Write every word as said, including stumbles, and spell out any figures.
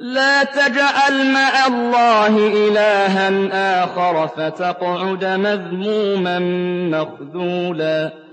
لَّا تَجْعَلْ مَعَ اللَّهِ إِلَٰهًا آخَرَ فَتَقْعُدَ مَذْمُومًا مَّخْذُولًا